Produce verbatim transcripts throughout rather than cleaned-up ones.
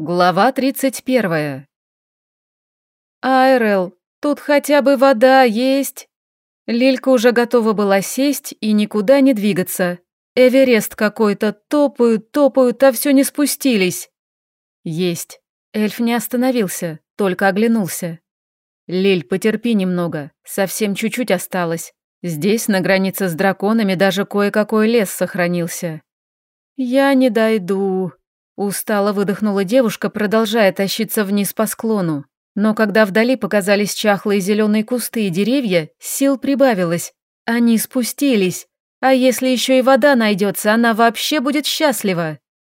Глава тридцать первая. «Айрел, тут хотя бы вода есть?» Лилька уже готова была сесть и никуда не двигаться. Эверест какой-то, топают, топают, а все не спустились. Есть. Эльф не остановился, только оглянулся. «Лиль, потерпи немного, совсем чуть-чуть осталось. Здесь, на границе с драконами, даже кое-какой лес сохранился». «Я не дойду», — устало выдохнула девушка, продолжая тащиться вниз по склону. Но когда вдали показались чахлые зеленые кусты и деревья, сил прибавилось. Они спустились. А если еще и вода найдется, она вообще будет счастлива.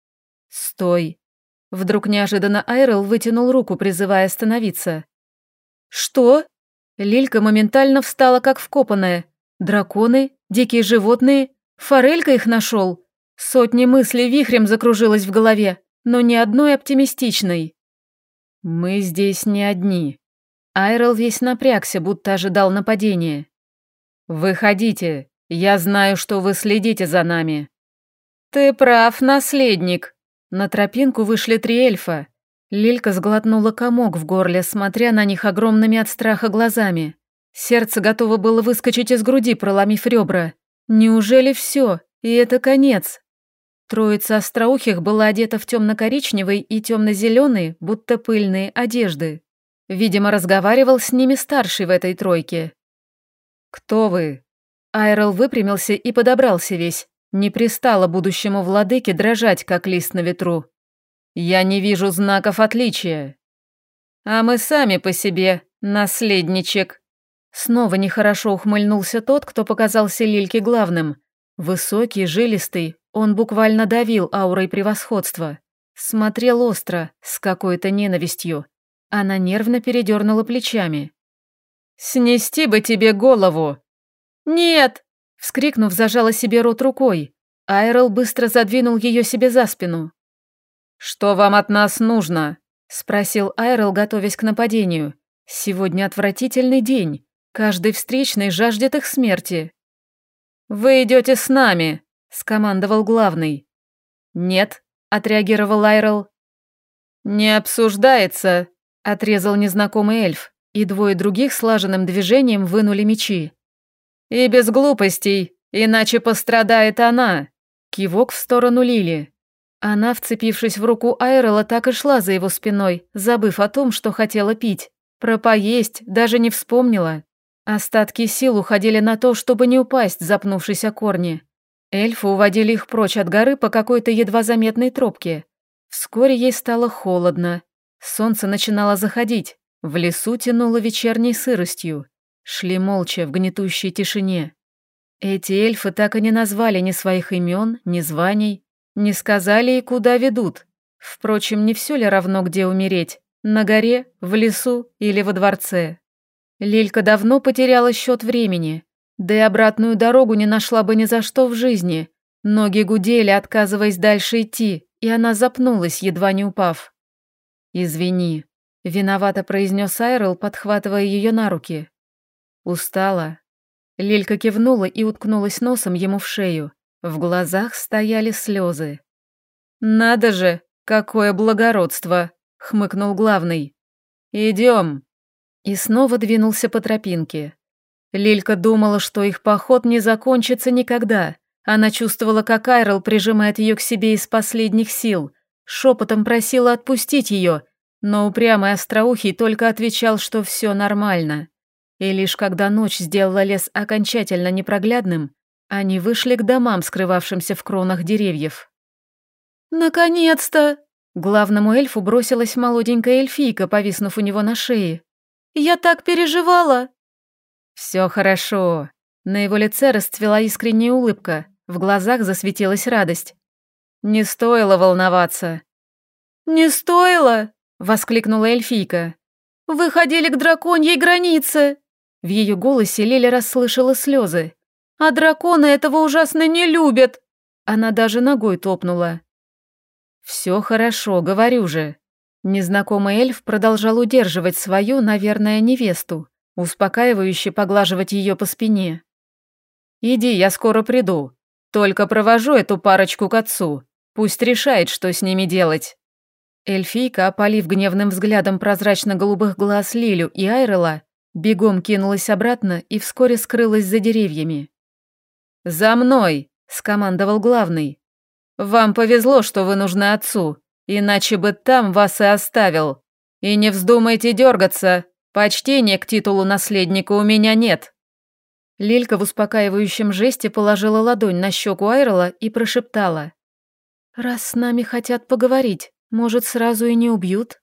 «Стой!» Вдруг неожиданно Айрел вытянул руку, призывая остановиться. «Что?» Лилька моментально встала, как вкопанная. «Драконы? Дикие животные? Форелька их нашел?» Сотни мыслей вихрем закружилось в голове, но ни одной оптимистичной. «Мы здесь не одни». Айрел весь напрягся, будто ожидал нападения. «Выходите, я знаю, что вы следите за нами». «Ты прав, наследник». На тропинку вышли три эльфа. Лилька сглотнула комок в горле, смотря на них огромными от страха глазами. Сердце готово было выскочить из груди, проломив ребра. Неужели все? И это конец? Троица остроухих была одета в темно-коричневые и темно-зеленые, будто пыльные, одежды. Видимо, разговаривал с ними старший в этой тройке. «Кто вы?» Айрел выпрямился и подобрался весь. Не пристало будущему владыке дрожать, как лист на ветру. «Я не вижу знаков отличия». «А мы сами по себе, наследничек». Снова нехорошо ухмыльнулся тот, кто показался Лильке главным. Высокий, жилистый, он буквально давил аурой превосходства. Смотрел остро, с какой-то ненавистью. Она нервно передернула плечами. «Снести бы тебе голову!» «Нет!» — вскрикнув, зажала себе рот рукой. Айрел быстро задвинул ее себе за спину. «Что вам от нас нужно?» — спросил Айрел, готовясь к нападению. «Сегодня отвратительный день. Каждый встречный жаждет их смерти». «Вы идете с нами», — скомандовал главный. «Нет», — отреагировал Айрел. «Не обсуждается», — отрезал незнакомый эльф, и двое других слаженным движением вынули мечи. «И без глупостей, иначе пострадает она», — кивок в сторону Лили. Она, вцепившись в руку Айрела, так и шла за его спиной, забыв о том, что хотела пить. Про поесть даже не вспомнила. Остатки сил уходили на то, чтобы не упасть, запнувшись о корни. Эльфы уводили их прочь от горы по какой-то едва заметной тропке. Вскоре ей стало холодно. Солнце начинало заходить. В лесу тянуло вечерней сыростью. Шли молча в гнетущей тишине. Эти эльфы так и не назвали ни своих имен, ни званий, не сказали и куда ведут. Впрочем, не все ли равно, где умереть? На горе, в лесу или во дворце? Лилька давно потеряла счет времени, да и обратную дорогу не нашла бы ни за что в жизни. Ноги гудели, отказываясь дальше идти, и она запнулась, едва не упав. «Извини», — виновато произнес Айрел, подхватывая ее на руки. «Устала». Лилька кивнула и уткнулась носом ему в шею. В глазах стояли слезы. «Надо же, какое благородство!» — хмыкнул главный. «Идем». И снова двинулся по тропинке. Лилька думала, что их поход не закончится никогда. Она чувствовала, как Айрел прижимает ее к себе из последних сил, шепотом просила отпустить ее, но упрямый остроухий только отвечал, что все нормально. И лишь когда ночь сделала лес окончательно непроглядным, они вышли к домам, скрывавшимся в кронах деревьев. «Наконец-то!» Главному эльфу бросилась молоденькая эльфийка, повиснув у него на шее. «Я так переживала!» «Все хорошо». На его лице расцвела искренняя улыбка, в глазах засветилась радость. «Не стоило волноваться». «Не стоило?» — воскликнула эльфийка. «Вы ходили к драконьей границе!» В ее голосе Лиля расслышала слезы. «А драконы этого ужасно не любят!» Она даже ногой топнула. «Все хорошо, говорю же». Незнакомый эльф продолжал удерживать свою, наверное, невесту, успокаивающе поглаживать ее по спине. «Иди, я скоро приду. Только провожу эту парочку к отцу. Пусть решает, что с ними делать». Эльфийка, опалив гневным взглядом прозрачно-голубых глаз Лилю и Айрела, бегом кинулась обратно и вскоре скрылась за деревьями. «За мной!» — скомандовал главный. «Вам повезло, что вы нужны отцу, иначе бы там вас и оставил. И не вздумайте дергаться, почтения к титулу наследника у меня нет». Лилька в успокаивающем жесте положила ладонь на щеку Айрела и прошептала. «Раз с нами хотят поговорить, может, сразу и не убьют?»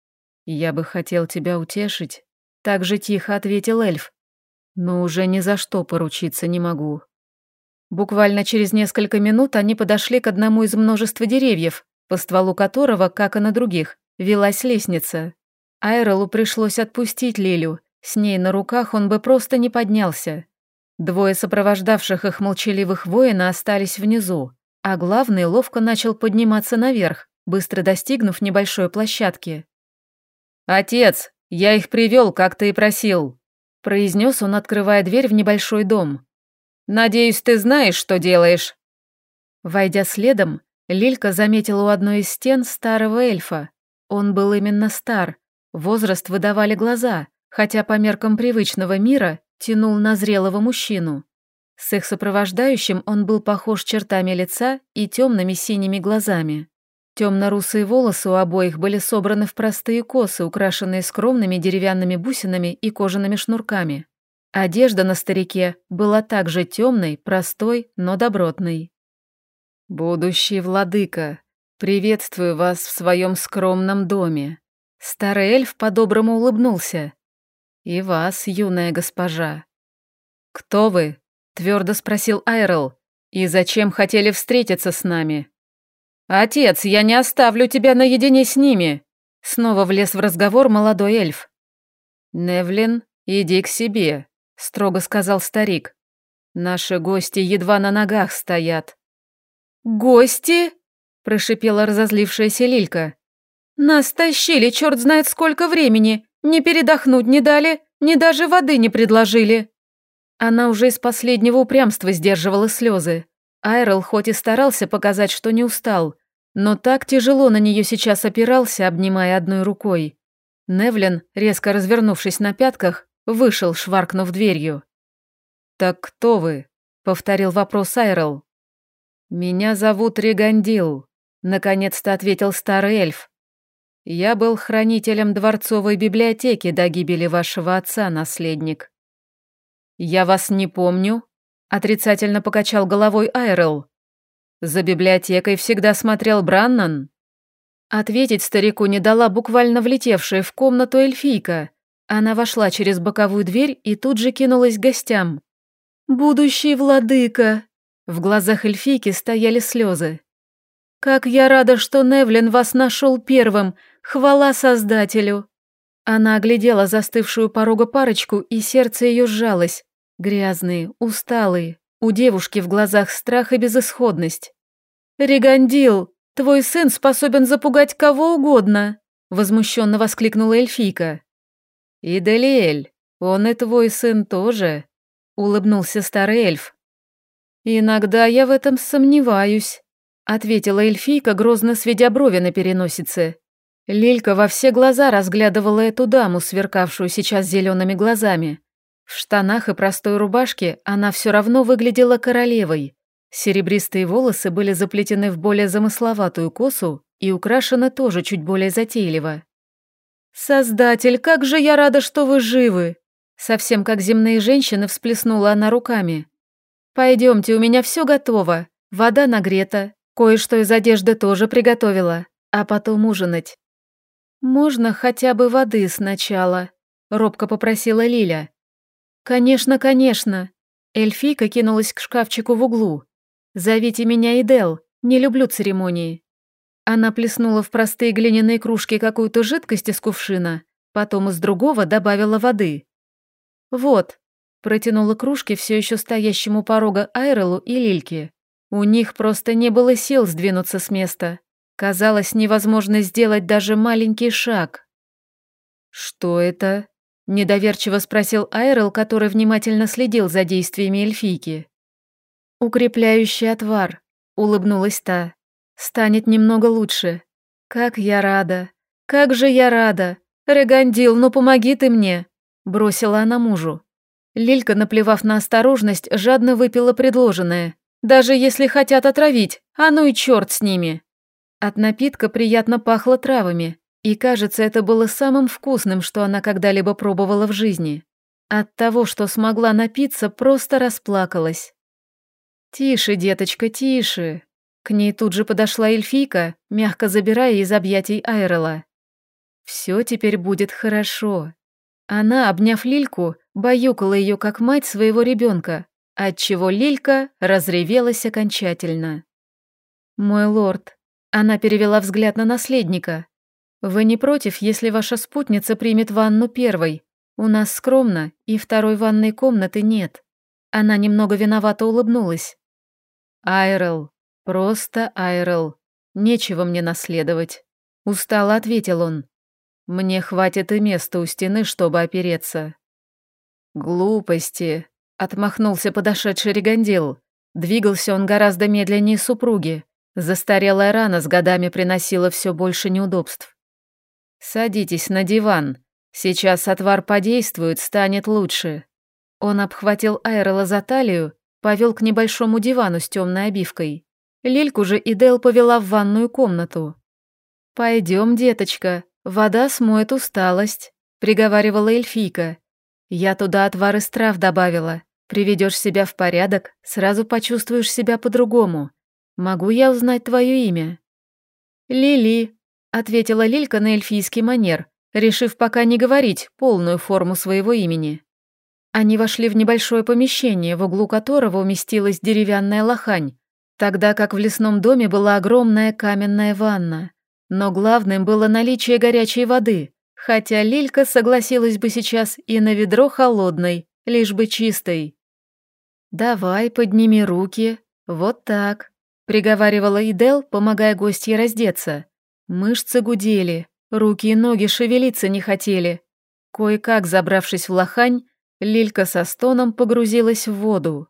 «Я бы хотел тебя утешить», — так же тихо ответил эльф. «Но уже ни за что поручиться не могу». Буквально через несколько минут они подошли к одному из множества деревьев, по стволу которого, как и на других, велась лестница. Айрелу пришлось отпустить Лилю, с ней на руках он бы просто не поднялся. Двое сопровождавших их молчаливых воина остались внизу, а главный ловко начал подниматься наверх, быстро достигнув небольшой площадки. «Отец, я их привел, как ты и просил», — произнес он, открывая дверь в небольшой дом. «Надеюсь, ты знаешь, что делаешь». Войдя следом, Лилька заметила у одной из стен старого эльфа. Он был именно стар, возраст выдавали глаза, хотя по меркам привычного мира тянул на зрелого мужчину. С их сопровождающим он был похож чертами лица и темными синими глазами. Темно-русые волосы у обоих были собраны в простые косы, украшенные скромными деревянными бусинами и кожаными шнурками. Одежда на старике была также темной, простой, но добротной. «Будущий владыка, приветствую вас в своем скромном доме». Старый эльф по-доброму улыбнулся. «И вас, юная госпожа». «Кто вы?» — твердо спросил Айрел. «И зачем хотели встретиться с нами?» «Отец, я не оставлю тебя наедине с ними!» Снова влез в разговор молодой эльф. «Невлин, иди к себе», — строго сказал старик. «Наши гости едва на ногах стоят». «Гости?» — прошипела разозлившаяся Лилька. «Нас тащили черт знает сколько времени, ни передохнуть не дали, ни даже воды не предложили». Она уже из последнего упрямства сдерживала слезы. Айрел хоть и старался показать, что не устал, но так тяжело на нее сейчас опирался, обнимая одной рукой. Невлин, резко развернувшись на пятках, вышел, шваркнув дверью. «Так кто вы?» — повторил вопрос Айрел. «Меня зовут Ригандил», — наконец-то ответил старый эльф. «Я был хранителем дворцовой библиотеки до гибели вашего отца, наследник». «Я вас не помню», — отрицательно покачал головой Айрел. «За библиотекой всегда смотрел Браннан». Ответить старику не дала буквально влетевшая в комнату эльфийка. Она вошла через боковую дверь и тут же кинулась к гостям. «Будущий владыка!» В глазах эльфийки стояли слезы. «Как я рада, что Невлин вас нашел первым! Хвала Создателю!» Она оглядела застывшую порога парочку, и сердце ее сжалось. Грязные, усталые, у девушки в глазах страх и безысходность. «Ригандил, твой сын способен запугать кого угодно!» Возмущенно воскликнула эльфийка. «И Делиэль, он и твой сын тоже», — улыбнулся старый эльф. «Иногда я в этом сомневаюсь», — ответила эльфийка, грозно сведя брови на переносице. Лилька во все глаза разглядывала эту даму, сверкавшую сейчас зелеными глазами. В штанах и простой рубашке она все равно выглядела королевой. Серебристые волосы были заплетены в более замысловатую косу и украшены тоже чуть более затейливо. «Создатель, как же я рада, что вы живы!» Совсем как земные женщины всплеснула она руками. «Пойдемте, у меня все готово. Вода нагрета, кое-что из одежды тоже приготовила, а потом ужинать». «Можно хотя бы воды сначала?» — робко попросила Лиля. «Конечно, конечно». Эльфийка кинулась к шкафчику в углу. «Зовите меня Идел, не люблю церемонии». Она плеснула в простые глиняные кружки какую-то жидкость из кувшина, потом из другого добавила воды. «Вот», — протянула кружки все еще стоящему у порога Айрелу и Лильке. У них просто не было сил сдвинуться с места. Казалось, невозможно сделать даже маленький шаг. «Что это?» — недоверчиво спросил Айрел, который внимательно следил за действиями эльфийки. «Укрепляющий отвар», — улыбнулась та. «Станет немного лучше». «Как я рада! Как же я рада! Регандил, ну помоги ты мне!» Бросила она мужу. Лилька, наплевав на осторожность, жадно выпила предложенное. Даже если хотят отравить, а ну и черт с ними. От напитка приятно пахло травами, и, кажется, это было самым вкусным, что она когда-либо пробовала в жизни. От того, что смогла напиться, просто расплакалась. «Тише, деточка, тише!» К ней тут же подошла эльфийка, мягко забирая из объятий Айрела. «Все теперь будет хорошо». Она, обняв Лильку, баюкала ее как мать своего ребенка, отчего Лилька разревелась окончательно. «Мой лорд», — она перевела взгляд на наследника, «вы не против, если ваша спутница примет ванну первой? У нас скромно, и второй ванной комнаты нет». Она немного виновато улыбнулась. «Айрел, просто Айрел, нечего мне наследовать», — устало ответил он. «Мне хватит и места у стены, чтобы опереться». «Глупости», — отмахнулся подошедший Регандил. Двигался он гораздо медленнее супруги. Застарелая рана с годами приносила все больше неудобств. «Садитесь на диван. Сейчас отвар подействует, станет лучше». Он обхватил Айрела за талию, повел к небольшому дивану с темной обивкой. Лильку же Идел повела в ванную комнату. «Пойдем, деточка, вода смоет усталость», — приговаривала эльфийка. «Я туда отвар из трав добавила. Приведешь себя в порядок, сразу почувствуешь себя по-другому. Могу я узнать твое имя?» «Лили», — ответила Лилька на эльфийский манер, решив пока не говорить полную форму своего имени. Они вошли в небольшое помещение, в углу которого уместилась деревянная лохань, тогда как в лесном доме была огромная каменная ванна. Но главным было наличие горячей воды, хотя Лилька согласилась бы сейчас и на ведро холодной, лишь бы чистой. «Давай, подними руки, вот так», — приговаривала Идел, помогая гостье раздеться. Мышцы гудели, руки и ноги шевелиться не хотели. Кое-как забравшись в лохань, Лилька со стоном погрузилась в воду.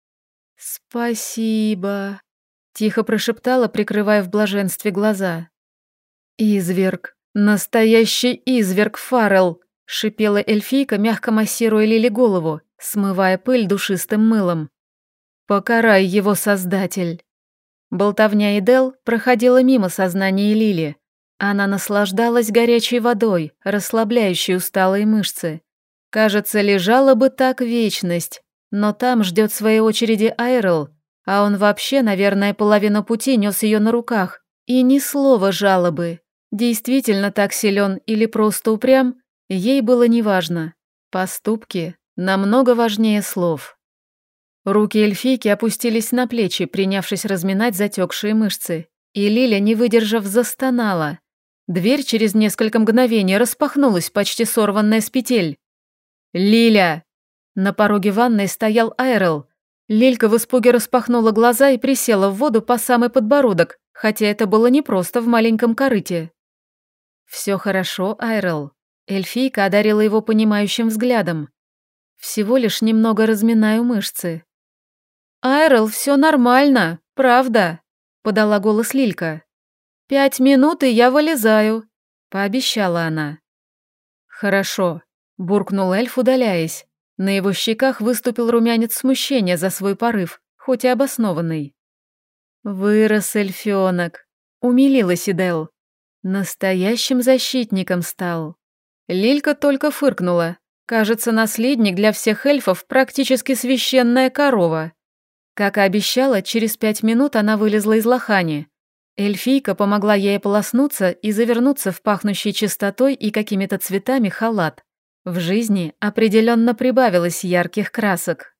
«Спасибо», — тихо прошептала, прикрывая в блаженстве глаза. «Изверг, настоящий изверг, Фаррелл», — шипела эльфийка, мягко массируя Лили голову, смывая пыль душистым мылом. «Покарай его, Создатель». Болтовня Идел проходила мимо сознания Лили. Она наслаждалась горячей водой, расслабляющей усталые мышцы. Кажется, лежала бы так вечность, но там ждет своей очереди Айрел, а он вообще, наверное, половину пути нес ее на руках. И ни слова жалобы. Действительно так силен или просто упрям, ей было неважно. Поступки намного важнее слов. Руки эльфийки опустились на плечи, принявшись разминать затекшие мышцы, и Лиля, не выдержав, застонала. Дверь через несколько мгновений распахнулась, почти сорванная с петель. «Лиля!» На пороге ванной стоял Айрел. Лилька в испуге распахнула глаза и присела в воду по самый подбородок, хотя это было непросто в маленьком корыте. «Все хорошо, Айрел». Эльфийка одарила его понимающим взглядом. «Всего лишь немного разминаю мышцы». «Айрел, все нормально, правда», — подала голос Лилька. «Пять минут, и я вылезаю», — пообещала она. «Хорошо», — буркнул эльф, удаляясь. На его щеках выступил румянец смущения за свой порыв, хоть и обоснованный. «Вырос эльфёнок», — умилилась Идел. «Настоящим защитником стал». Лилька только фыркнула. Кажется, наследник для всех эльфов практически священная корова. Как и обещала, через пять минут она вылезла из лохани. Эльфийка помогла ей ополоснуться и завернуться в пахнущий чистотой и какими-то цветами халат. В жизни определенно прибавилось ярких красок.